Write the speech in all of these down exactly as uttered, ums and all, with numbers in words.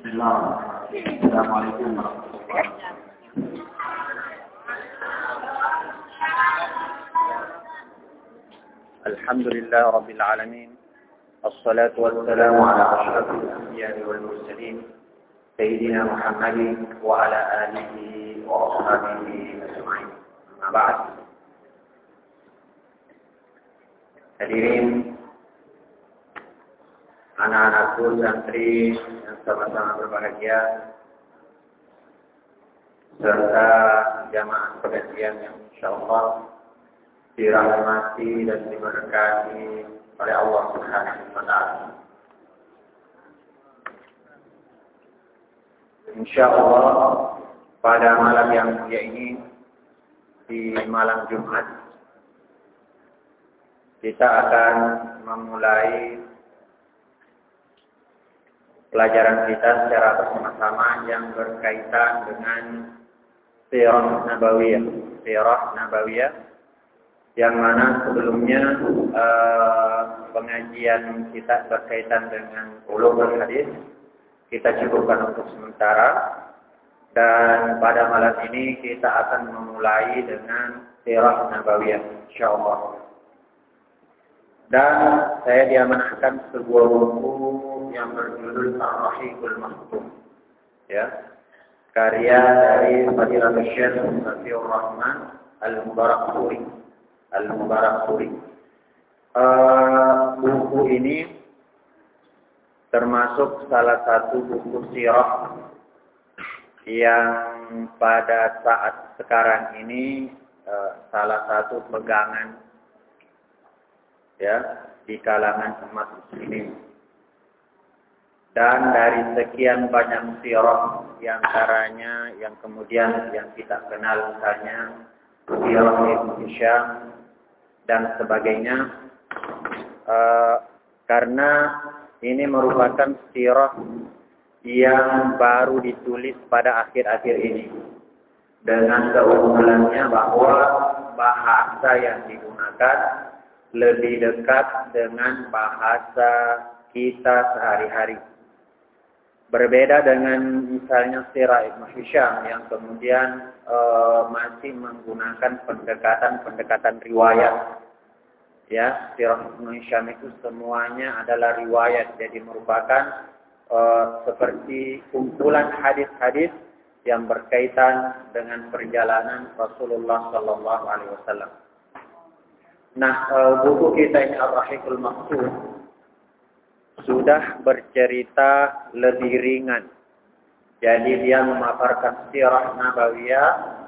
Bismillahirrahmanirrahim. Assalamualaikum warahmatullahi wabarakatuh. Alhamdulillah rabbil alamin. Assalatu wassalamu ala asyrafil anbiya'i wal mursalin sayyidina Muhammadin wa ala alihi wa ashabihi ajma'in. Amma ba'd. Hadirin anak-anakku santri yang sama-sama berbahagia serta jamaah pengajian yang insyaallah dirahmati dan diberkahi oleh Allah Subhanahu wa taala. Insyaallah pada malam yang mulia ini, di malam Jumat, kita akan memulai pelajaran kita secara bersama-sama yang berkaitan dengan Sirah Nabawiyah. Sirah Nabawiyah yang mana sebelumnya uh, pengajian kita berkaitan dengan ulumul hadis kita cukupkan untuk sementara, dan pada malam ini kita akan memulai dengan Sirah Nabawiyah insyaallah. Dan saya diamanahkan sebuah buku yang berjudul Ar-Rahiqul Maktum, ya, karya dari Fadilatul Syekh Safiur Rahman Al-Mubarakfuri. Al-Mubarakfuri. Uh, buku ini termasuk salah satu buku sirah yang pada saat sekarang ini uh, salah satu pegangan, ya, di kalangan umat muslimin. Dan dari sekian banyak sirah, diantaranya yang kemudian yang kita kenal misalnya Sirah Ibnu Hisham dan sebagainya, uh, karena ini merupakan sirah yang baru ditulis pada akhir-akhir ini, dengan keunggulannya bahwa bahasa yang digunakan lebih dekat dengan bahasa kita sehari-hari. Berbeda dengan misalnya Sirah Ibnu Hisham yang kemudian e, masih menggunakan pendekatan-pendekatan riwayat. Ya, Sirah Ibnu Hisham itu semuanya adalah riwayat, jadi merupakan e, seperti kumpulan hadis-hadis yang berkaitan dengan perjalanan Rasulullah Sallallahu Alaihi Wasallam. Nah, e, buku kita ini Ar-Rahiqul Maktum sudah bercerita lebih ringan. Jadi dia memaparkan sirah Nabawiyah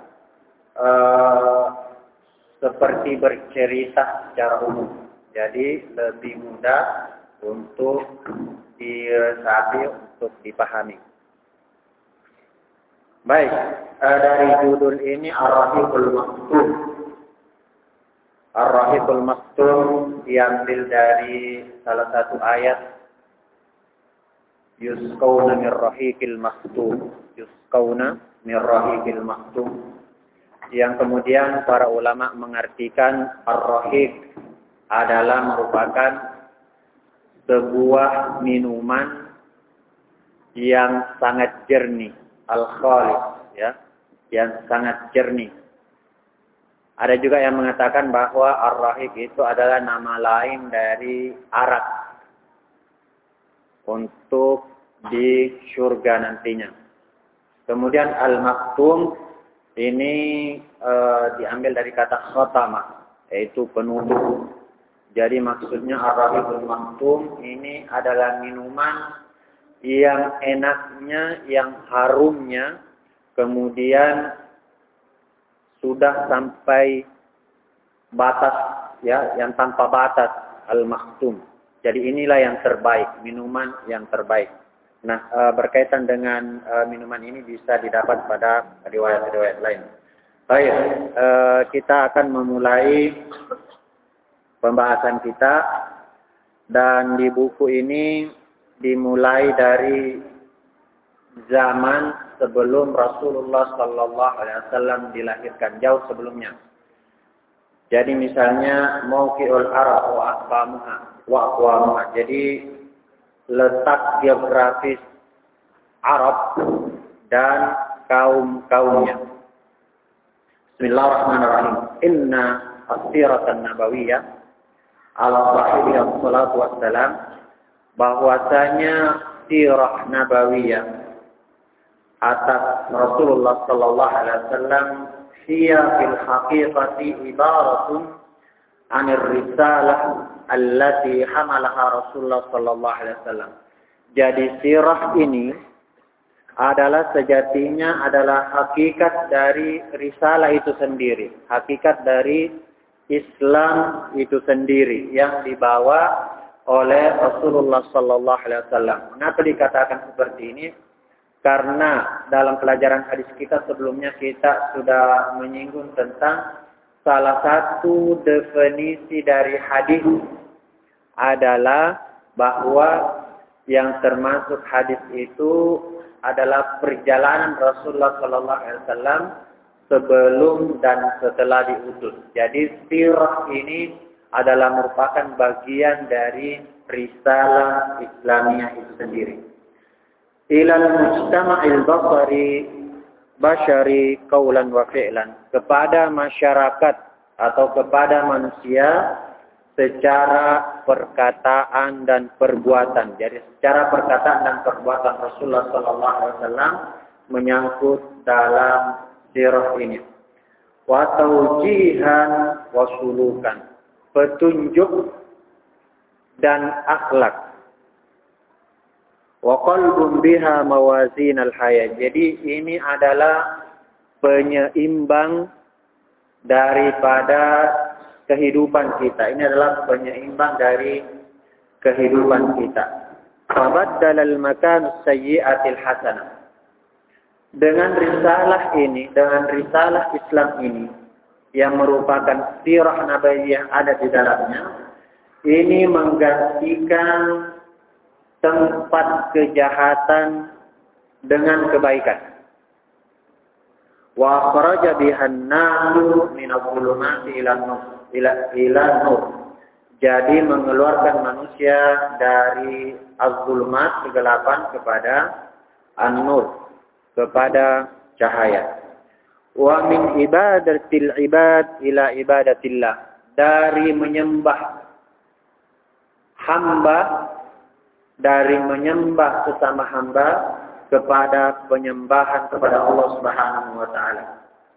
uh, seperti bercerita secara umum. Jadi lebih mudah untuk diresapi, untuk dipahami. Baik, uh, dari judul ini Ar-Rahiqul Maktum. Ar-Rahiqul Maktum diambil dari salah satu ayat, Yusqawna min rahiqil maktum, Yusqawna min rahiqil maktum, yang kemudian para ulama mengartikan ar-rahiq adalah merupakan sebuah minuman yang sangat jernih, al-khalis, ya, yang sangat jernih. Ada juga yang mengatakan bahwa ar-rahiq itu adalah nama lain dari arak untuk di surga nantinya. Kemudian al-maktum ini e, diambil dari kata khatama, yaitu penutup. Jadi maksudnya ar-rahiqul maktum ini adalah minuman yang enaknya, yang harumnya, kemudian sudah sampai batas, ya, yang tanpa batas, al-maktum. Jadi inilah yang terbaik, minuman yang terbaik. Nah, e, berkaitan dengan e, minuman ini bisa didapat pada riwayat-riwayat lain. Baik, e, kita akan memulai pembahasan kita, dan di buku ini dimulai dari zaman sebelum Rasulullah Sallallahu Alaihi Wasallam dilahirkan, jauh sebelumnya. Jadi misalnya mauqi'ul arab wa aqwamuha wa aqwamuha. Jadi letak geografis Arab dan kaum-kaumnya. Bismillahirrahmanirrahim. Inna as-siratan nabawiyah ala sahibiha salatu wassalam, bahwasanya sirah nabawiyah atas Rasulullah sallallahu alaihi wasallam hiya fil haqiqati ibaratun anir risalah allati hamalaha Rasulullah sallallahu alaihi wasallam. Jadi sirah ini adalah sejatinya adalah hakikat dari risalah itu sendiri, hakikat dari Islam itu sendiri yang dibawa oleh Rasulullah sallallahu alaihi wasallam. Mengapa dikatakan seperti ini? Karena dalam pelajaran hadis kita sebelumnya kita sudah menyinggung tentang salah satu definisi dari hadis adalah bahwa yang termasuk hadis itu adalah perjalanan Rasulullah sallallahu alaihi wasallam sebelum dan setelah diutus. Jadi sirah ini adalah merupakan bagian dari risalah Islamiyah itu sendiri. Ilal mujtama'il basari basyari qaulan wa fi'lan, kepada masyarakat atau kepada manusia secara perkataan dan perbuatan. Jadi secara perkataan dan perbuatan Rasulullah sallallahu alaihi wasallam menyangkut dalam sirah ini. Wa taujihan wa sulukan, petunjuk dan akhlak. Wa qalbun biha mawazin al-hayat. Jadi ini adalah penyeimbang daripada kehidupan kita. Ini adalah penyeimbang dari kehidupan kita. Fabaddala al-makan as-sayyi'atil hasanah. Dengan risalah ini, dengan risalah Islam ini yang merupakan sirah nabawiyah yang ada di dalamnya, ini menggantikan tempat kejahatan dengan kebaikan. Wa kharaja bihan nasu min adh-dhulumati ila nur ila ila nur. Jadi mengeluarkan manusia dari az-zulumat, kegelapan, kepada an-nur, kepada cahaya. Wa min ibadatil ibad ila ibadatillah, dari menyembah hamba, dari menyembah sesama hamba kepada penyembahan kepada Allah Subhanahu wa taala.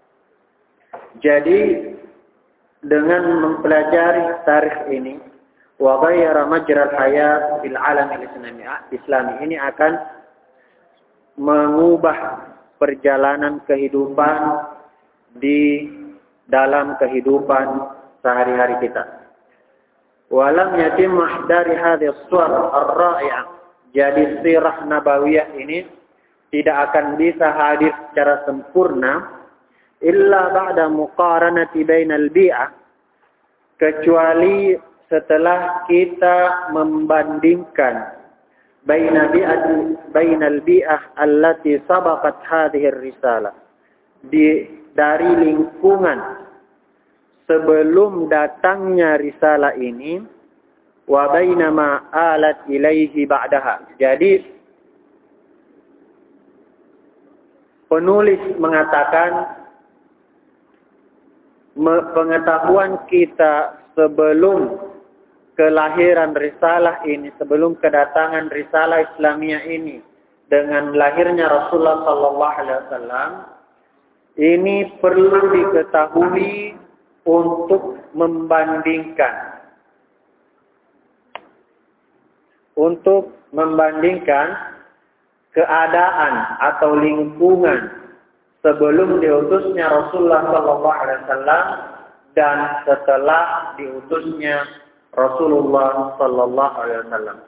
Jadi dengan mempelajari tarikh ini, wa ghayyara majra al-hayat fil alam al-islami, ini akan mengubah perjalanan kehidupan di dalam kehidupan sehari-hari kita. Walam yatim mahdari hadhihi as-suwar ar-ra'i'ah. Jadi sirah nabawiyah ini tidak akan bisa hadir secara sempurna illa ba'da muqaranati bainal bi'ah, kecuali setelah kita membandingkan baina bi'ati bainal bi'ah allati sabaqat hadhihi ar-risalah, di dari lingkungan sebelum datangnya risalah ini, wa bainama alat ilaihi ba'daha. Jadi penulis mengatakan pengetahuan kita sebelum kelahiran risalah ini, sebelum kedatangan risalah Islamiyah ini dengan lahirnya Rasulullah sallallahu alaihi wasallam, ini perlu diketahui untuk membandingkan untuk membandingkan keadaan atau lingkungan sebelum diutusnya Rasulullah sallallahu alaihi wasallam dan setelah diutusnya Rasulullah sallallahu alaihi wasallam.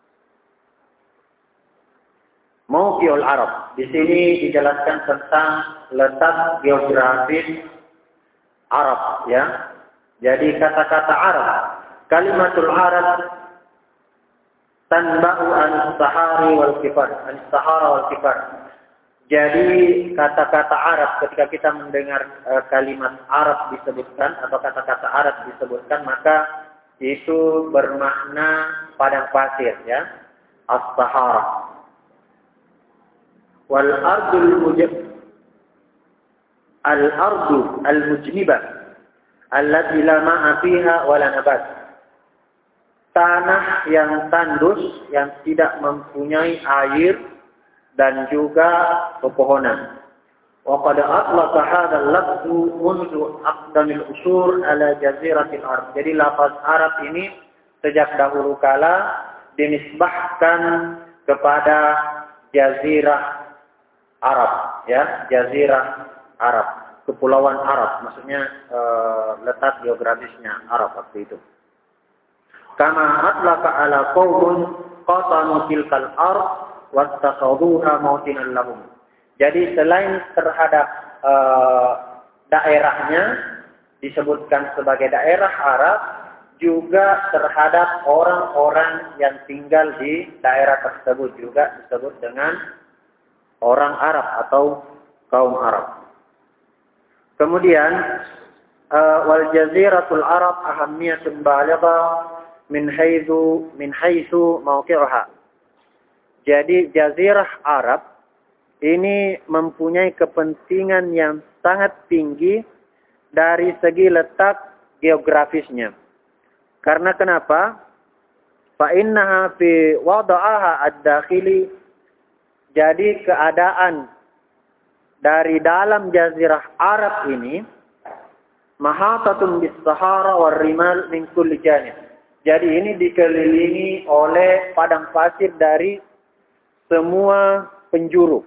Mawqi'ul Arab. Di sini dijelaskan tentang letak geografis Arab, ya. Jadi kata-kata Arab, kalimatul Arab tanba'u an-sahari wal kifar, an-sahara wal kifar. Jadi kata-kata Arab, ketika kita mendengar uh, kalimat Arab disebutkan atau kata-kata Arab disebutkan, maka itu bermakna padang pasir, ya, as-sahara. wal ardul mujib al ardu al mujnibah allati la ma'a fiha wala nabat. Tanah yang tandus yang tidak mempunyai air dan juga pepohonan. Wa qad atlaqa hadha al-lafzu mundu aqdamil usur ala jaziratil ard. Jadi lafaz Arab ini sejak dahulu kala dinisbahkan kepada jazirah Arab, ya, jazirah Arab, kepulauan Arab, maksudnya e, letak geografisnya Arab waktu itu. Kama atlaqa ala qaumun qatanu tilkal ard wattakhaduha mawtinan lahum. Jadi selain terhadap e, daerahnya disebutkan sebagai daerah Arab, juga terhadap orang-orang yang tinggal di daerah tersebut juga disebut dengan orang Arab atau kaum Arab. Kemudian uh, wal jaziratul Arab ahammiyatun baligha min haitsu min haitsu mawqi'uha. Jadi jazirah Arab ini mempunyai kepentingan yang sangat tinggi dari segi letak geografisnya. Karena kenapa? Fa innaha fi wada'aha ad-dakhili. Jadi keadaan dari dalam jazirah Arab ini mahatatun bis-sahara war rimal min kulli janib. Jadi ini dikelilingi oleh padang pasir dari semua penjuru.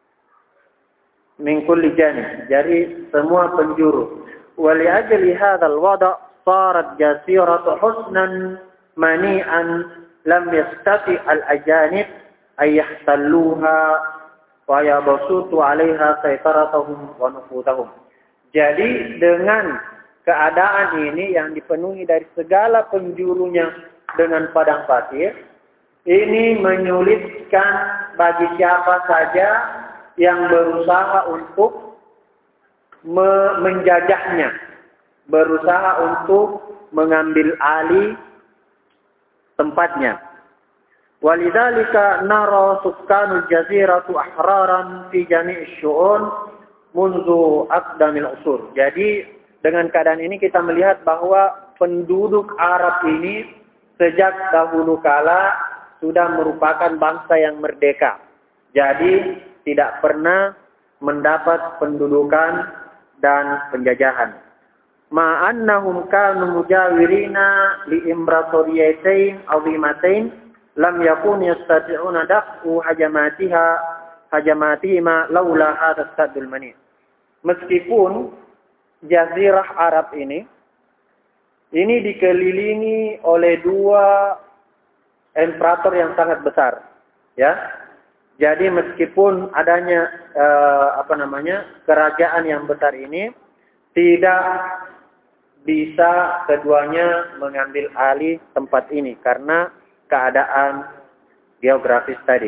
Min kulli janib. Jadi semua penjuru. Wa li ajli hadzal wada' صارت جزيرة حسنا منيئا لم يستطع الأجانب أن يحتلوها ويبسطوا عليها سيطرتهم ونفوذهم. Jadi dengan keadaan ini yang dipenuhi dari segala penjurunya dengan padang pasir, ini menyulitkan bagi siapa saja yang berusaha untuk me- menjajahnya. Berusaha untuk mengambil alih tempatnya. Walidzalika nara sukkanul jaziratu ahraran fi jami'i syu'un mundu aqdamil usur. Jadi dengan keadaan ini kita melihat bahwa penduduk Arab ini sejak dahulu kala sudah merupakan bangsa yang merdeka. Jadi tidak pernah mendapat pendudukan dan penjajahan. Ma'annahum kanu mujawirina li imbratoriyatain azimatain lam yakun yastati'una daf'u hajamatiha hajamatihima laula hadha as-saddul mani. Meskipun jazirah Arab ini ini dikelilingi oleh dua imperator yang sangat besar, ya. Jadi meskipun adanya eh, apa namanya kerajaan yang besar ini, tidak bisa keduanya mengambil alih tempat ini karena keadaan geografis tadi.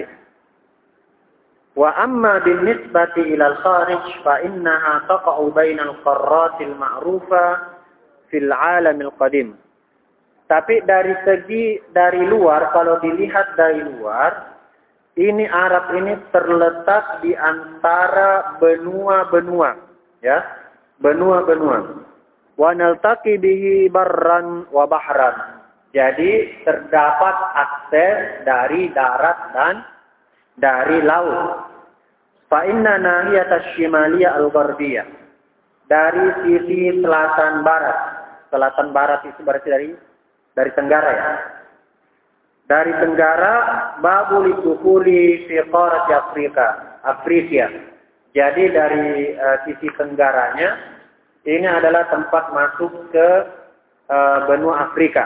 Wa amma binisbati ila al-kharij fa innaha taqa'u bainal qarratil ma'rufa fil 'alamil qadim. Tapi dari segi dari luar, kalau dilihat dari luar, ini Arab ini terletak di antara benua-benua, ya, benua-benua. Wa naltaqi bihi barran wa bahran. Jadi terdapat akses dari darat dan dari laut. Fa inna nahiyata syimaliyah al-gharbiyah. Dari sisi selatan barat. Selatan barat itu berarti dari dari tenggara, ya. Dari tenggara babu lidukhuli fi qarat Afrika, Afrika. Jadi dari uh, sisi tenggaranya ini adalah tempat masuk ke uh, benua Afrika.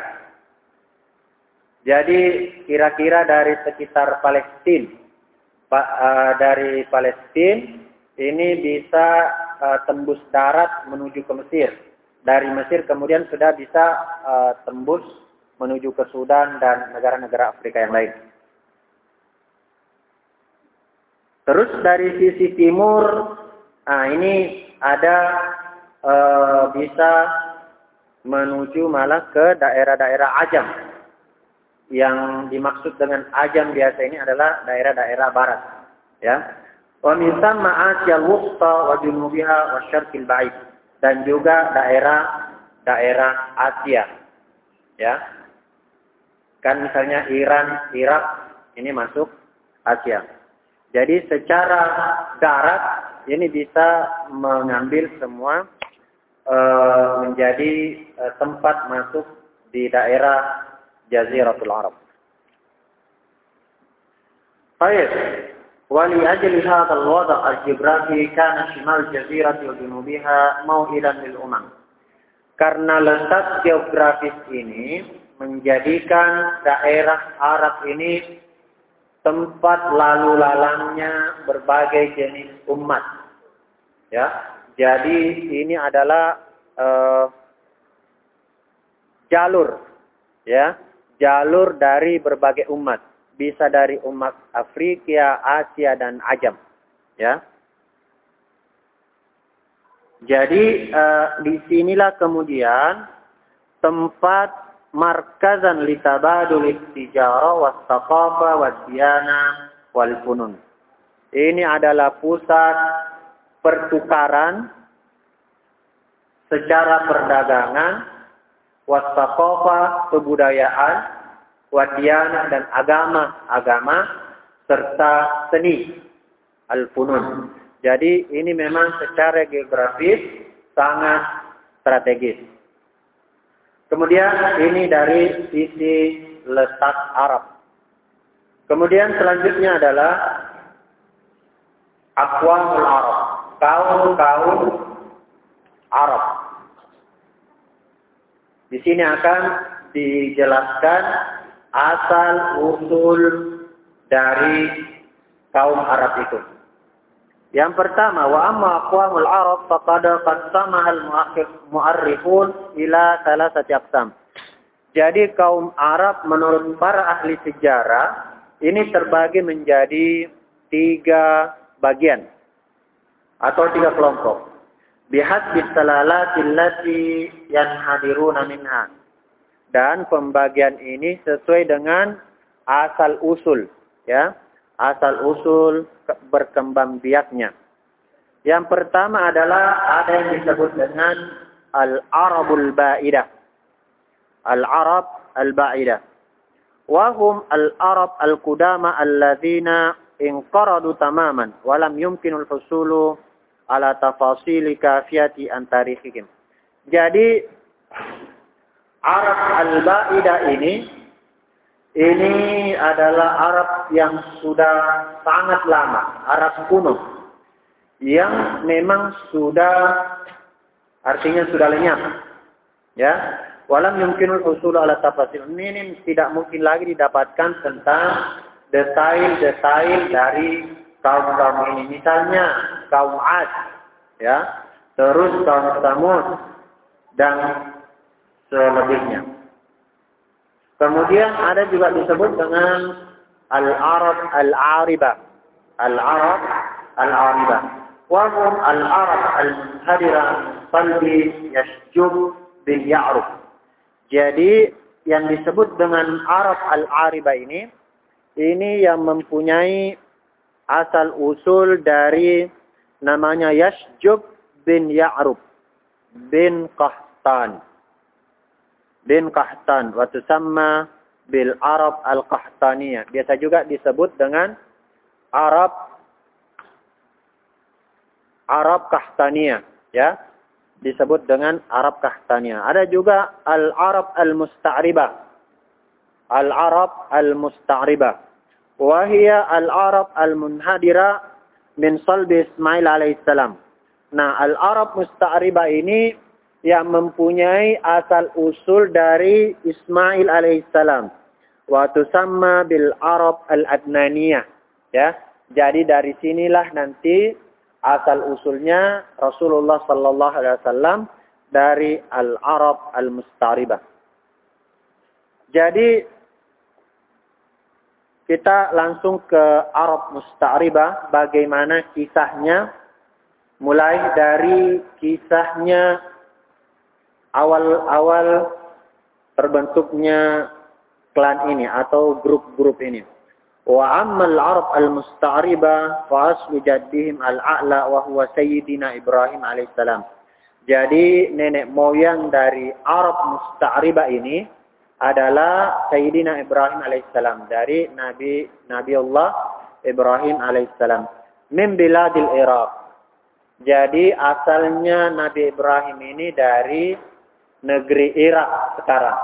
Jadi kira-kira dari sekitar Palestina, pa, uh, dari Palestina ini bisa uh, tembus darat menuju ke Mesir. Dari Mesir kemudian sudah bisa uh, tembus menuju ke Sudan dan negara-negara Afrika yang lain. Terus dari sisi timur, nah ini ada e, bisa menuju malah ke daerah-daerah Ajam. Yang dimaksud dengan Ajam biasa ini adalah daerah-daerah barat, ya. Wa min thamma Asia al-Wusta wa junubiha wa syarqil ba'id. Dan juga daerah daerah Asia. Ya. Kan misalnya Iran, Irak ini masuk Asia. Jadi secara darat ini bisa mengambil semua e, menjadi e, tempat masuk di daerah Jaziratul Arab. Baik. Wali ajli hadzal wada' al-jibrafi kana shimal jazirati wa junubiha mau'ilan lil umam. Karena letak geografis ini menjadikan daerah Arab ini tempat lalu lalangnya berbagai jenis umat. Ya, jadi ini adalah uh, jalur, ya, jalur dari berbagai umat. Bisa dari umat Afrika, Asia dan Ajam. Ya. Jadi uh, di sinilah kemudian tempat markazan li tabadul tijara was thaqafa wad diyana wal funun. Ini adalah pusat pertukaran secara perdagangan, was thaqafa kebudayaan, wad diyana dan agama-agama serta seni al funun. Jadi ini memang secara geografis sangat strategis. Kemudian ini dari sisi letak Arab. Kemudian selanjutnya adalah aqwamul Arab, kaum-kaum Arab. Di sini akan dijelaskan asal usul dari kaum Arab itu. Yang pertama, wa amma aqwamul Arab faqad qassamaha al-mu'arrikhun ila thalathati aqsam. Jadi kaum Arab menurut para ahli sejarah ini terbagi menjadi tiga bagian atau tiga kelompok. Bihasbi salalati allati yanhadiruna minha. Dan pembagian ini sesuai dengan asal usul, ya. Asal usul berkembang biaknya. Yang pertama adalah ada yang disebut dengan al-Arabul Ba'idah. Al-Arab al-Ba'idah. Wahum al-Arab al-Qudama alladzina inqaradu tamaman walam yumkinul husulu ala tafasili kafiyati an tarikhihim. Jadi Arab al-Ba'idah ini Ini adalah Arab yang sudah sangat lama, Arab kuno, yang memang sudah, artinya sudah lenyap, ya. Walam yumkinul husul ala tafasil. Ini tidak mungkin lagi didapatkan tentang detail-detail dari kaum-kaum ini. Misalnya kaum Ad, ya, terus kaum Samud dan selebihnya. Kemudian ada juga disebut dengan Al-Arab Al-Aribah. Al-Arab Al-Aribah. Wahum Al-Arab Al-Munhadira Qalbi Yashjub bin Ya'ruf. Jadi yang disebut dengan Arab Al-Aribah ini, ini yang mempunyai asal usul dari namanya Yashjub bin Ya'ruf bin Qahtan. Bin Qahtan wa tusamma bil Arab al-Qahtaniyah. Biasa juga disebut dengan Arab Arab Qahtaniyah, ya. Disebut dengan Arab Qahtaniyah. Ada juga al-Arab al-Musta'ribah. Al-Arab al-Musta'ribah. Wa hiya al-Arab al-Munhadira min salbi Ismail alaihissalam. Nah, al-Arab Musta'ribah ini yang mempunyai asal usul dari Ismail alaihissalam. Wa tusamma bil Arab al-Adnaniyah. Ya. Jadi dari sinilah nanti asal usulnya Rasulullah sallallahu alaihi wasallam dari al-Arab al-Musta'ribah. Jadi kita langsung ke Arab Musta'ribah, bagaimana kisahnya, mulai dari kisahnya awal-awal terbentuknya klan ini atau grup-grup ini. Wa ammal Arab al-musta'riba fa aslu jaddihim al-a'la wa huwa sayyidina Ibrahim alaihissalam. Jadi nenek moyang dari Arab musta'riba ini adalah Sayyidina Ibrahim alaihissalam, dari Nabi Nabi Allah Ibrahim alaihissalam. Min biladil Iraq. Jadi asalnya Nabi Ibrahim ini dari negeri Irak sekarang.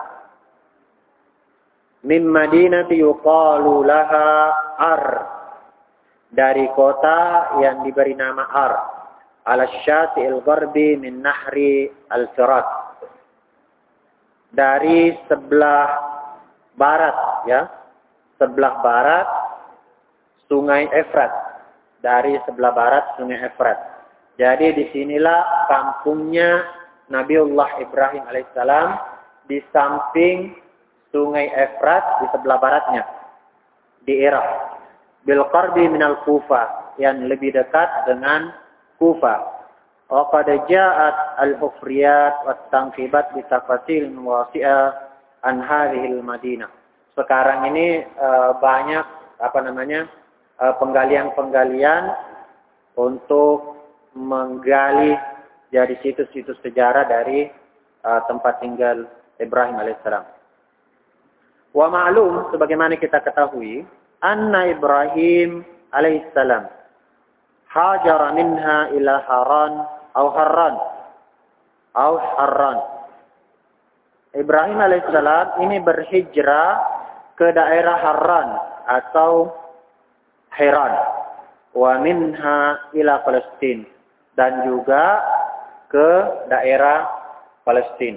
Min madinati yuqalu laha Ar. Dari kota yang diberi nama Ar. Ala syati'il gharbi min nahri al-Firat. Dari sebelah barat, ya. Sebelah barat Sungai Efrat. Dari sebelah barat Sungai Efrat. Jadi disinilah kampungnya Nabiullah Ibrahim alaihissalam, di samping Sungai Efrat, di sebelah baratnya, di Irak. Bil qarbi minal Kufa, yang lebih dekat dengan Kufa. Wa qad ja'at al-hufriyat wat tanqibat bi tafasil wasi'ah an hadhihi al-Madinah. Sekarang ini uh, banyak apa namanya? uh, penggalian-penggalian untuk menggali dari situs-situs sejarah dari uh, tempat tinggal Ibrahim alaihissalam. Wa ma'lum, sebagaimana kita ketahui, anna Ibrahim alaihissalam hajara minha ila Haran atau Harran atau Harran. Ibrahim alaihissalam ini berhijrah ke daerah Harran atau Hiran. Wa minha ila Palestina, dan juga ke daerah Palestina.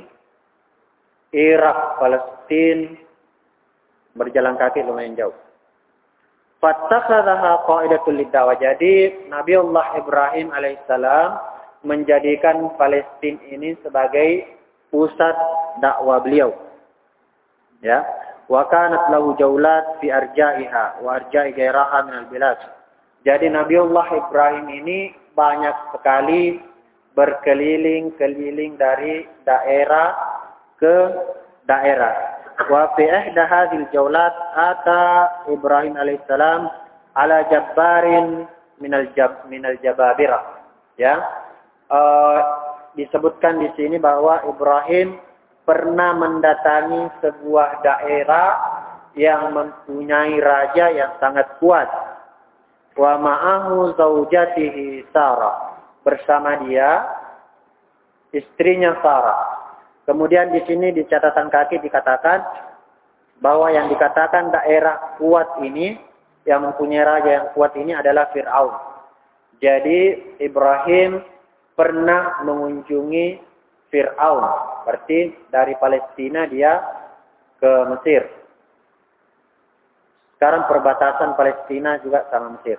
Irak, Palestina, berjalan kaki lumayan jauh. Fattakhadhaha qa'idatul lidawah. Jadi Nabiullah Ibrahim alaihissalam menjadikan Palestina ini sebagai pusat dakwah beliau. Ya, wa kanat lahu jaulat fi arja'iha wa arja'i ghairaha min al-bilad. Jadi Nabiullah Ibrahim ini banyak sekali berkeliling-keliling dari daerah ke daerah. Wa fi ihda hadhil jaulat ata Ibrahim alaihissalam ala jabbarin minal jab minal jababirah. Ya. Uh, disebutkan di sini bahwa Ibrahim pernah mendatangi sebuah daerah yang mempunyai raja yang sangat kuat. Wa ma'ahu zaujatihi Sarah, bersama dia istrinya Sarah. Kemudian di sini di catatan kaki dikatakan bahwa yang dikatakan daerah kuat ini, yang mempunyai raja yang kuat ini adalah Fir'aun. Jadi Ibrahim pernah mengunjungi Fir'aun. Berarti dari Palestina dia ke Mesir. Sekarang perbatasan Palestina juga sama Mesir.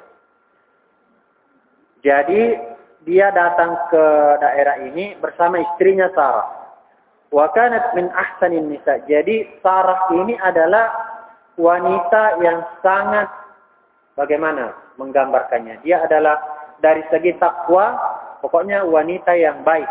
Jadi dia datang ke daerah ini bersama istrinya Sarah. Wa kanat min ahsanin nisa. Jadi Sarah ini adalah wanita yang sangat, bagaimana menggambarkannya? Dia adalah dari segi takwa, pokoknya wanita yang baik.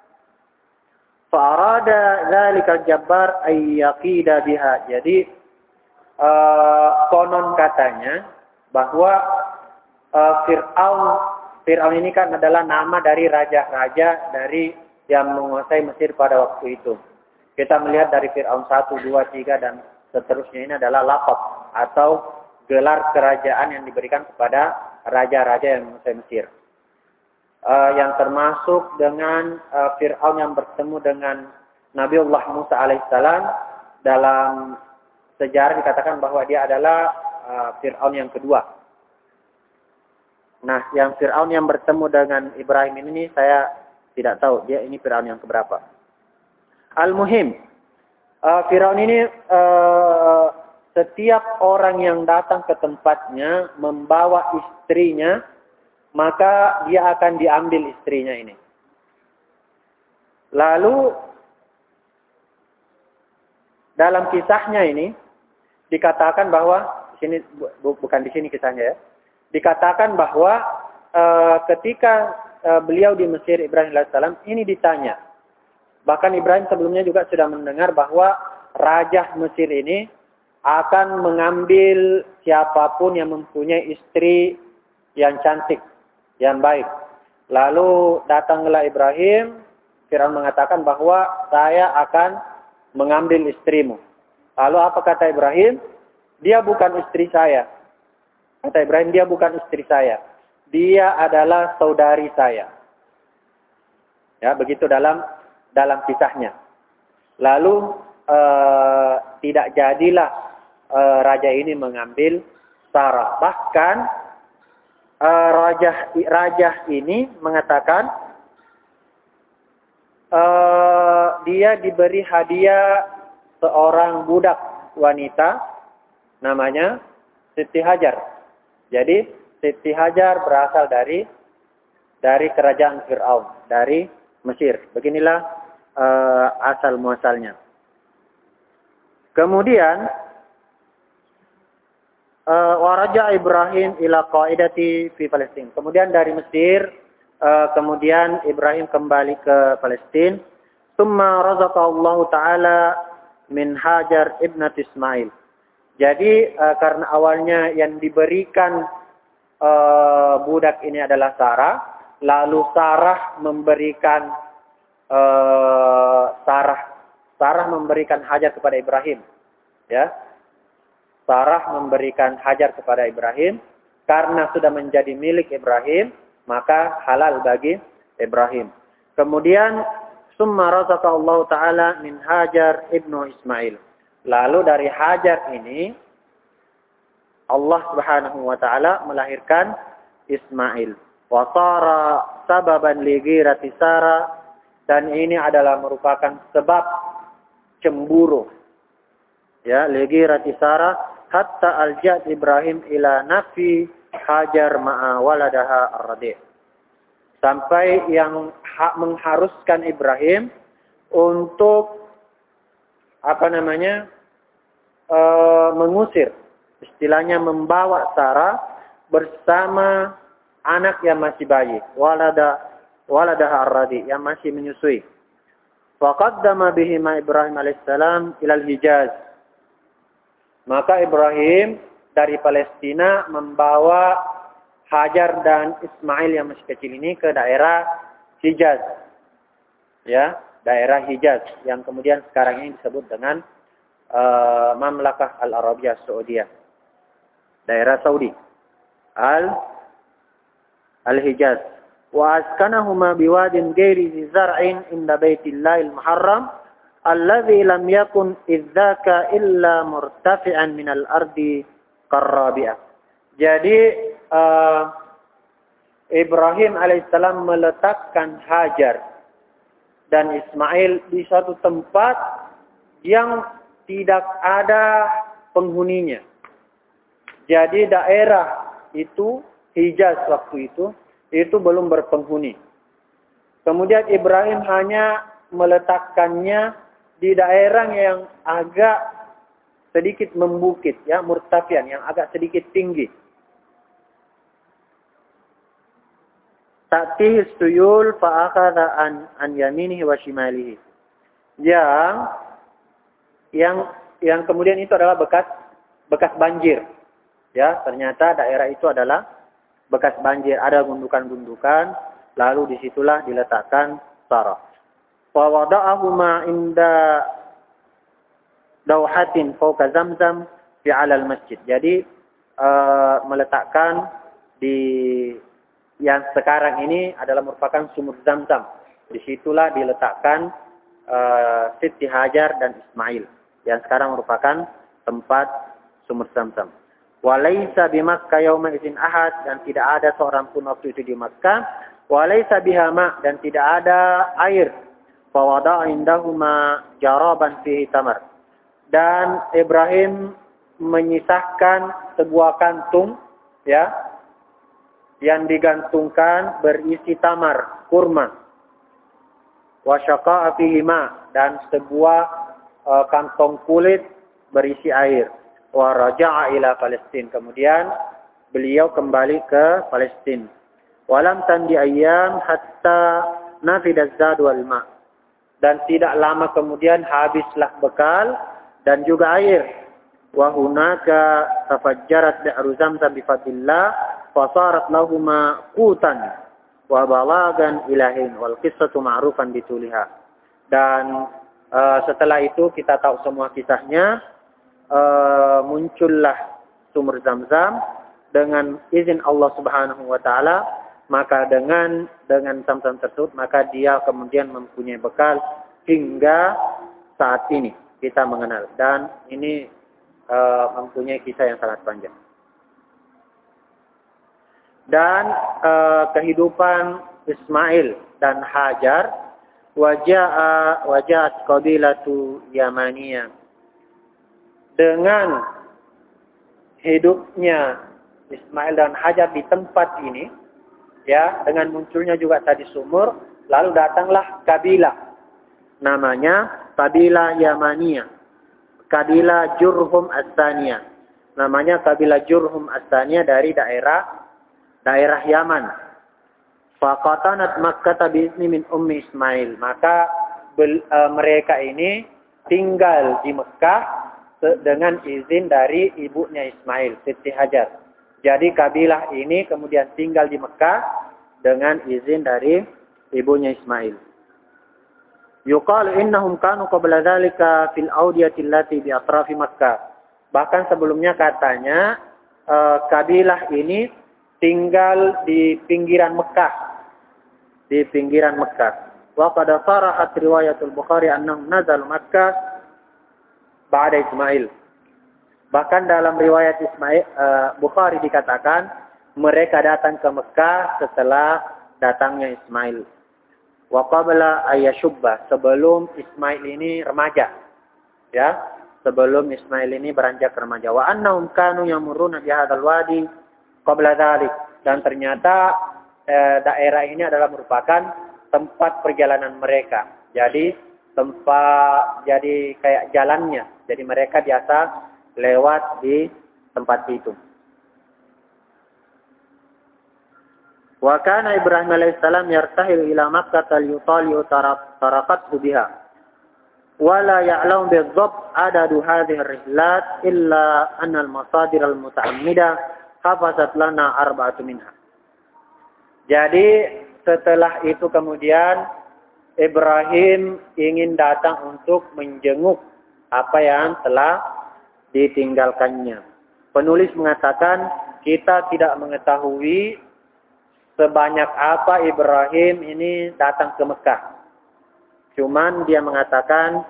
Fa'arada dzalikal jabbar ay yaqida biha. Jadi uh, konon katanya bahwa uh, Fir'aun Fir'aun ini kan adalah nama dari raja-raja dari yang menguasai Mesir pada waktu itu. Kita melihat dari Fir'aun satu, dua, tiga dan seterusnya, ini adalah laqab atau gelar kerajaan yang diberikan kepada raja-raja yang menguasai Mesir. Uh, yang termasuk dengan uh, Fir'aun yang bertemu dengan Nabiullah Musa alaihissalam, dalam sejarah dikatakan bahwa dia adalah uh, Fir'aun yang kedua. Nah, yang Fir'aun yang bertemu dengan Ibrahim ini saya tidak tahu dia ini Fir'aun yang keberapa. Al-Muhim, uh, Fir'aun ini uh, setiap orang yang datang ke tempatnya membawa istrinya, maka dia akan diambil istrinya ini. Lalu dalam kisahnya ini dikatakan bahwa di sini bu, bukan di sini kisahnya ya. Dikatakan bahwa e, ketika e, beliau di Mesir, Ibrahim alaihissalam ini ditanya. Bahkan Ibrahim sebelumnya juga sudah mendengar bahwa raja Mesir ini akan mengambil siapapun yang mempunyai istri yang cantik, yang baik. Lalu datanglah Ibrahim, Fir'aun mengatakan bahwa saya akan mengambil istrimu. Lalu apa kata Ibrahim? Dia bukan istri saya. Kata Ibrahim, dia bukan istri saya. Dia adalah saudari saya. Ya, begitu dalam dalam kisahnya. Lalu eh, tidak jadilah eh, raja ini mengambil Sarah. Bahkan eh, raja raja ini mengatakan eh, dia diberi hadiah seorang budak wanita namanya Siti Hajar. Jadi Siti Hajar berasal dari dari kerajaan Fir'aun, dari Mesir. Beginilah uh, asal muasalnya. Kemudian uh, waraja Ibrahim ila qaidati fi Palestina. Kemudian dari Mesir, uh, kemudian Ibrahim kembali ke Palestina. Tsumma razaqallahu taala min Hajar ibnat Ismail. Jadi uh, karena awalnya yang diberikan uh, budak ini adalah Sarah, lalu Sarah memberikan uh, Sarah Sarah memberikan Hajar kepada Ibrahim, ya. Sarah memberikan Hajar kepada Ibrahim karena sudah menjadi milik Ibrahim, maka halal bagi Ibrahim. Kemudian summa razaqallahu taala min Hajar ibnu Ismail. Lalu dari Hajar ini Allah Subhanahu wa taala melahirkan Ismail. Wa tara sababan li ghirati Sarah, dan ini adalah merupakan sebab cemburu. Ya, li ghirati Sarah hatta aljat Ibrahim ila nafi Hajar ma'a waladaha ar-radi'. Sampai yang mengharuskan Ibrahim untuk apa namanya, e, mengusir, istilahnya membawa Sarah bersama anak yang masih bayi, walada waladaha ar-radi, yang masih menyusui. Faqaddama bihima Ibrahim alaihissalam ilal Hijaz. Maka Ibrahim dari Palestina membawa Hajar dan Ismail yang masih kecil ini ke daerah Hijaz. Ya, daerah Hijaz yang kemudian sekarang ini disebut dengan uh, Mamlakah Al-Arabiyah Saudiyah. Daerah Saudi. Al Al-Hijaz. Wa askanahuma biwadin ghairi zar'in inda Baitillahil Muharram alladhi lam yakun idzaka illa murtafi'an minal ardi qarrabi'ah. Jadi uh, Ibrahim alaihissalam meletakkan Hajar dan Ismail di suatu tempat yang tidak ada penghuninya. Jadi daerah itu, Hijaz waktu itu, itu belum berpenghuni. Kemudian Ibrahim hanya meletakkannya di daerah yang agak sedikit membukit, ya, murtafian, yang agak sedikit tinggi. Ta'tihi suyul fa'akhadha an an yaminihi wa shimalihi. Yang yang yang kemudian itu adalah bekas bekas banjir. Ya, ternyata daerah itu adalah bekas banjir, ada gundukan-gundukan, lalu disitulah diletakkan Sarah. Fa wada'ahuma inda dawhatin fawqa Zamzam fi 'ala al-masjid. Jadi uh, meletakkan di yang sekarang ini adalah merupakan sumur Zamzam. Disitulah diletakkan uh, Siti Hajar dan Ismail, yang sekarang merupakan tempat sumur Zamzam. Walaysa bi Makkah yauma idzin ahad, dan tidak ada seorang pun waktu itu di Makkah. Walaysa biha ma, dan tidak ada air. Fa wada'a indahuma jaraban fihi tamar. Dan Ibrahim menyisahkan sebuah kantung, ya, yang digantungkan berisi tamar, kurma. Wa syaqa'a fihi ma, dan sebuah uh, kantong kulit berisi air. Wa raja'a ila Palestin. Kemudian beliau kembali ke Palestina. Walam tandi ayyam hatta nafida zad wal ma. Dan tidak lama kemudian habislah bekal dan juga air. wa hunaka tafajjarat bi'ru Zamzam bi fadlillah fasarat lahuma qutan wa balagan ilahin wal qissatu ma'rufan bituliha. Dan uh, setelah itu kita tahu semua kisahnya, uh, muncullah sumur Zamzam dengan izin Allah Subhanahu wa taala, maka dengan dengan Zamzam tersebut maka dia kemudian mempunyai bekal hingga saat ini kita mengenal, dan ini uh, mempunyai kisah yang sangat panjang. Dan uh, kehidupan Ismail dan Hajar, wajah wajah qabilatu Yamaniyah, dengan hidupnya Ismail dan Hajar di tempat ini, ya, dengan munculnya juga tadi sumur, lalu datanglah kabilah, namanya kabilah Yamaniyah, kabilah Jurhum As-Saniyah, namanya kabilah Jurhum As-Saniyah dari daerah daerah Yaman. Faqatanat Makkah bi'izni min ummi Ismail, maka bel, uh, mereka ini tinggal di Mekah dengan izin dari ibunya Ismail, Siti Hajar. Jadi kabilah ini kemudian tinggal di Mekah dengan izin dari ibunya Ismail. Yuqalu innahum kanu qabla dzalika fil awdiyati allati bi atrafi Makkah. Bahkan sebelumnya katanya uh, kabilah ini tinggal di pinggiran Mekah. Di pinggiran Mekah. Wa qad sarahat riwayatul Bukhari annahum nazalu Makkah ba'da Ismail. Bahkan dalam riwayat Ismail, uh, Bukhari dikatakan mereka datang ke Mekah setelah datangnya Ismail. Wa qabla ayyashubba, sebelum Ismail ini remaja. Ya, sebelum Ismail ini beranjak remaja. Wa annahum kanu yamurruna bi hadzal wadi qabla dzalik, dan ternyata eh, daerah ini adalah merupakan tempat perjalanan mereka. Jadi tempat jadi kayak jalannya. Jadi mereka biasa lewat di tempat itu. Wa kana Ibrahim alaihissalam yartahil ila Makkah liyutali'u taraqathu biha. Wa la ya'lamu bidzab adadu hadhihi ar-rihlat illa anna al-masadir al-muta'ammida hafazat lana arba'atu minha. Jadi setelah itu kemudian Ibrahim ingin datang untuk menjenguk apa yang telah ditinggalkannya. Penulis mengatakan kita tidak mengetahui sebanyak apa Ibrahim ini datang ke Mekah. Cuman dia mengatakan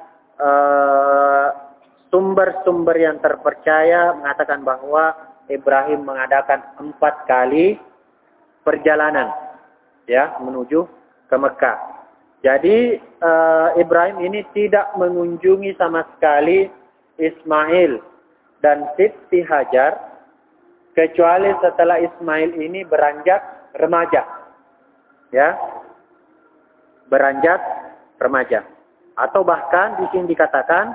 sumber-sumber uh, yang terpercaya mengatakan bahwa Ibrahim mengadakan empat kali perjalanan, ya, menuju ke Mekah. Jadi uh, Ibrahim ini tidak mengunjungi sama sekali Ismail dan Siti Hajar kecuali setelah Ismail ini beranjak remaja, ya, beranjak remaja. Atau bahkan di sini dikatakan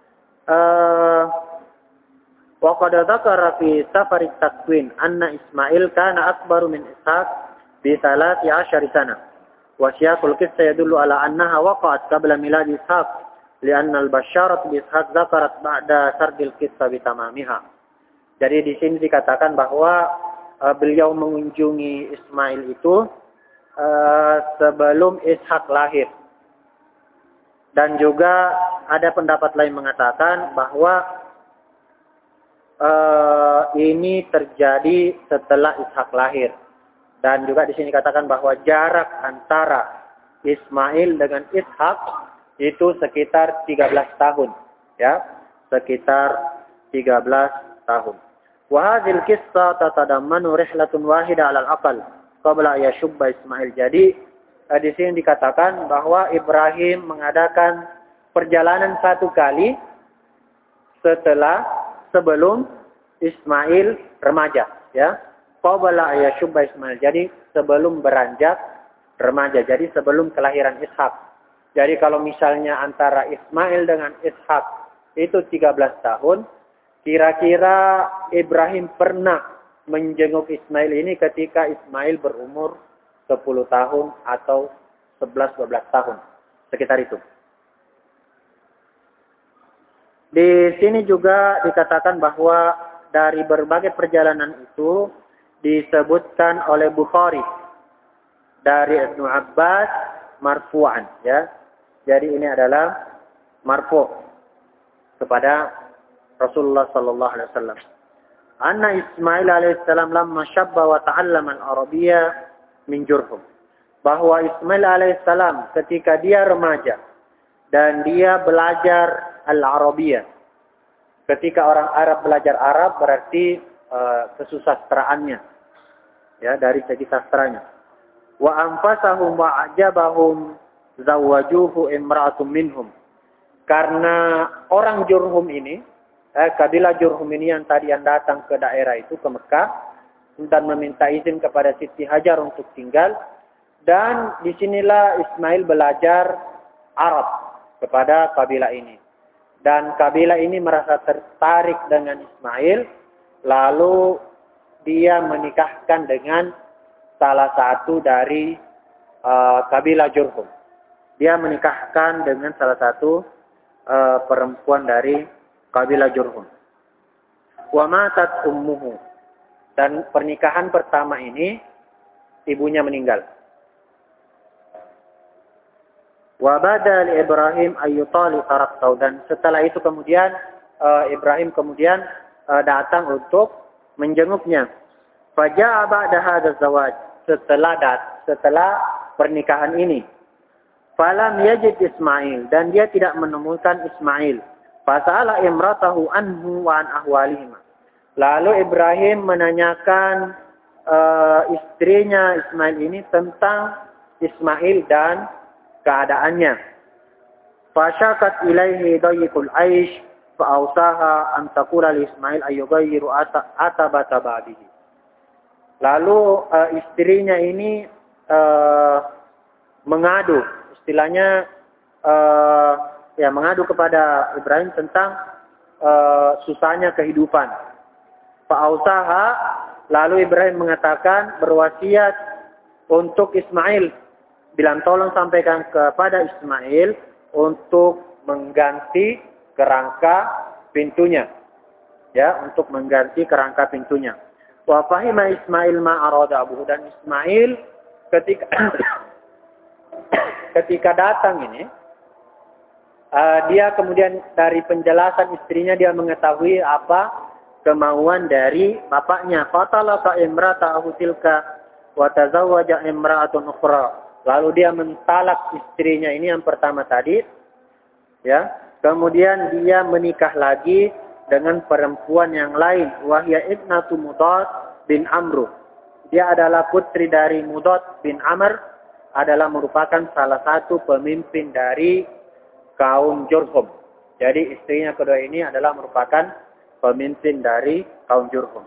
wa qad dzakara fi safar at-takwin anna Ismail kana akbaru min Ishaq bi thalath ashar sana. Wa siyaqul qissa yadullu ala annaha waqa'at qabla milad Ishaq. Lianna al-basyarat bi Ishaq dzakarat ba'da sardil qissa bi tamamiha. Jadi di sini dikatakan bahwa uh, beliau mengunjungi Ismail itu uh, sebelum Ishaq lahir. Dan juga ada pendapat lain mengatakan bahwa uh, ini terjadi setelah Ishaq lahir. Dan juga di sini dikatakan bahwa jarak antara Ismail dengan Ishaq itu sekitar tiga belas tahun, ya, sekitar tiga belas tahun. Wa hadzal qissah tatadammanu rihlatun wahida 'ala al-aqal qabla yashubba Ismail. Jadi di sini dikatakan bahwa Ibrahim mengadakan perjalanan satu kali setelah sebelum Ismail remaja, ya. Qabla yashubba Ismail. Jadi sebelum beranjak remaja. Jadi sebelum kelahiran Ishaq. Jadi kalau misalnya antara Ismail dengan Ishaq itu tiga belas tahun, kira-kira Ibrahim pernah menjenguk Ismail ini ketika Ismail berumur sepuluh tahun atau sebelas dua belas tahun, sekitar itu. Di sini juga dikatakan bahwa dari berbagai perjalanan itu disebutkan oleh Bukhari dari Ibnu Abbas marfu'an, ya. Jadi ini adalah marfu' kepada Rasulullah sallallahu alaihi wasallam. Anna Ismail alaihissalam lamma shabba wa ta'allama al-Arabiyya min Jurhum. Bahwa Ismail alaihissalam ketika dia remaja dan dia belajar al-Arabiyya. Ketika orang Arab belajar Arab berarti uh, kesusastraannya, ya, dari segi sastranya. Wa anfasahum wa ajabahum zawajuhu imra'atun minhum. Karena orang Jurhum ini, eh, kabilah Jurhum ini yang tadi yang datang ke daerah itu, ke Mekah, dan meminta izin kepada Siti Hajar untuk tinggal. Dan disinilah Ismail belajar Arab kepada kabilah ini. Dan kabilah ini merasa tertarik dengan Ismail, lalu dia menikahkan dengan salah satu dari uh, kabilah Jurhum. Dia menikahkan dengan salah satu uh, perempuan dari kabilah Jurhum. Wa matat ummuhu. Dan pernikahan pertama ini ibunya meninggal. Wa bada li Ibrahim ayyutali taraktau. Dan setelah itu kemudian uh, Ibrahim kemudian uh, datang untuk menjenguknya. Faja'a ba'da hadzal zawaj. Setelah dat, setelah pernikahan ini. Falam yajid Ismail. Dan dia tidak menemukan Ismail. Fasa'ala imratahu anhu wa an ahwalihima. Lalu Ibrahim menanyakan uh, istrinya Ismail ini tentang Ismail dan keadaannya. Fasyakat ilaihi dayyikul aish fa'ausaha an taqula li Ismail ayyughayyiru atabata ba'dihi. Lalu uh, istrinya ini uh, mengadu, istilahnya uh, ya mengadu kepada Ibrahim tentang uh, susahnya kehidupan. Fa'ausaha, lalu Ibrahim mengatakan berwasiat untuk Ismail, bilang tolong sampaikan kepada Ismail untuk mengganti kerangka pintunya, ya, untuk mengganti kerangka pintunya. Wa fahima Ismail ma arada abuhu. Dan Ismail ketika ketika datang ini uh, dia kemudian dari penjelasan istrinya dia mengetahui apa kemauan dari bapaknya. Fatalaqa imra'atahu tilka wa tazawwaja imra'atun ukhra. Lalu dia mentalak istrinya ini yang pertama tadi, ya. Kemudian dia menikah lagi dengan perempuan yang lain, wahya ibnatu Mudad bin Amr. Dia adalah putri dari Mudad bin Amr, adalah merupakan salah satu pemimpin dari kaum Jurhum. Jadi istrinya kedua ini adalah merupakan pemimpin dari kaum Jurhum.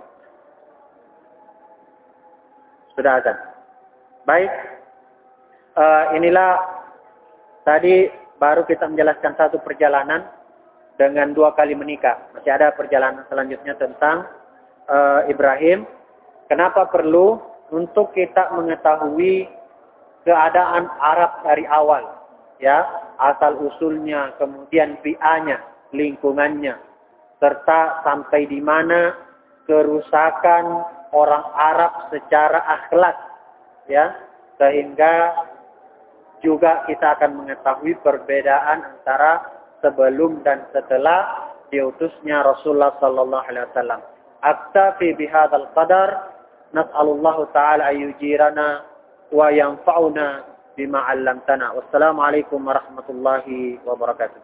Sudah azan. Baik. Uh, inilah tadi baru kita menjelaskan satu perjalanan dengan dua kali menikah. Masih ada perjalanan selanjutnya tentang uh, Ibrahim. Kenapa perlu untuk kita mengetahui keadaan Arab dari awal, ya, asal usulnya, kemudian bi'anya, lingkungannya, serta sampai di mana kerusakan orang Arab secara akhlak, ya, sehingga juga kita akan mengetahui perbedaan antara sebelum dan setelah diutusnya Rasulullah sallallahu alaihi wasallam. Aktafi bihadzal qadar, nas'alullahu ta'ala ayyujirana wa yanfa'una bima 'allamtana. Wassalamualaikum warahmatullahi wabarakatuh.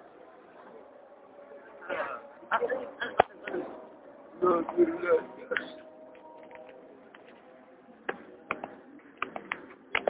No, good luck.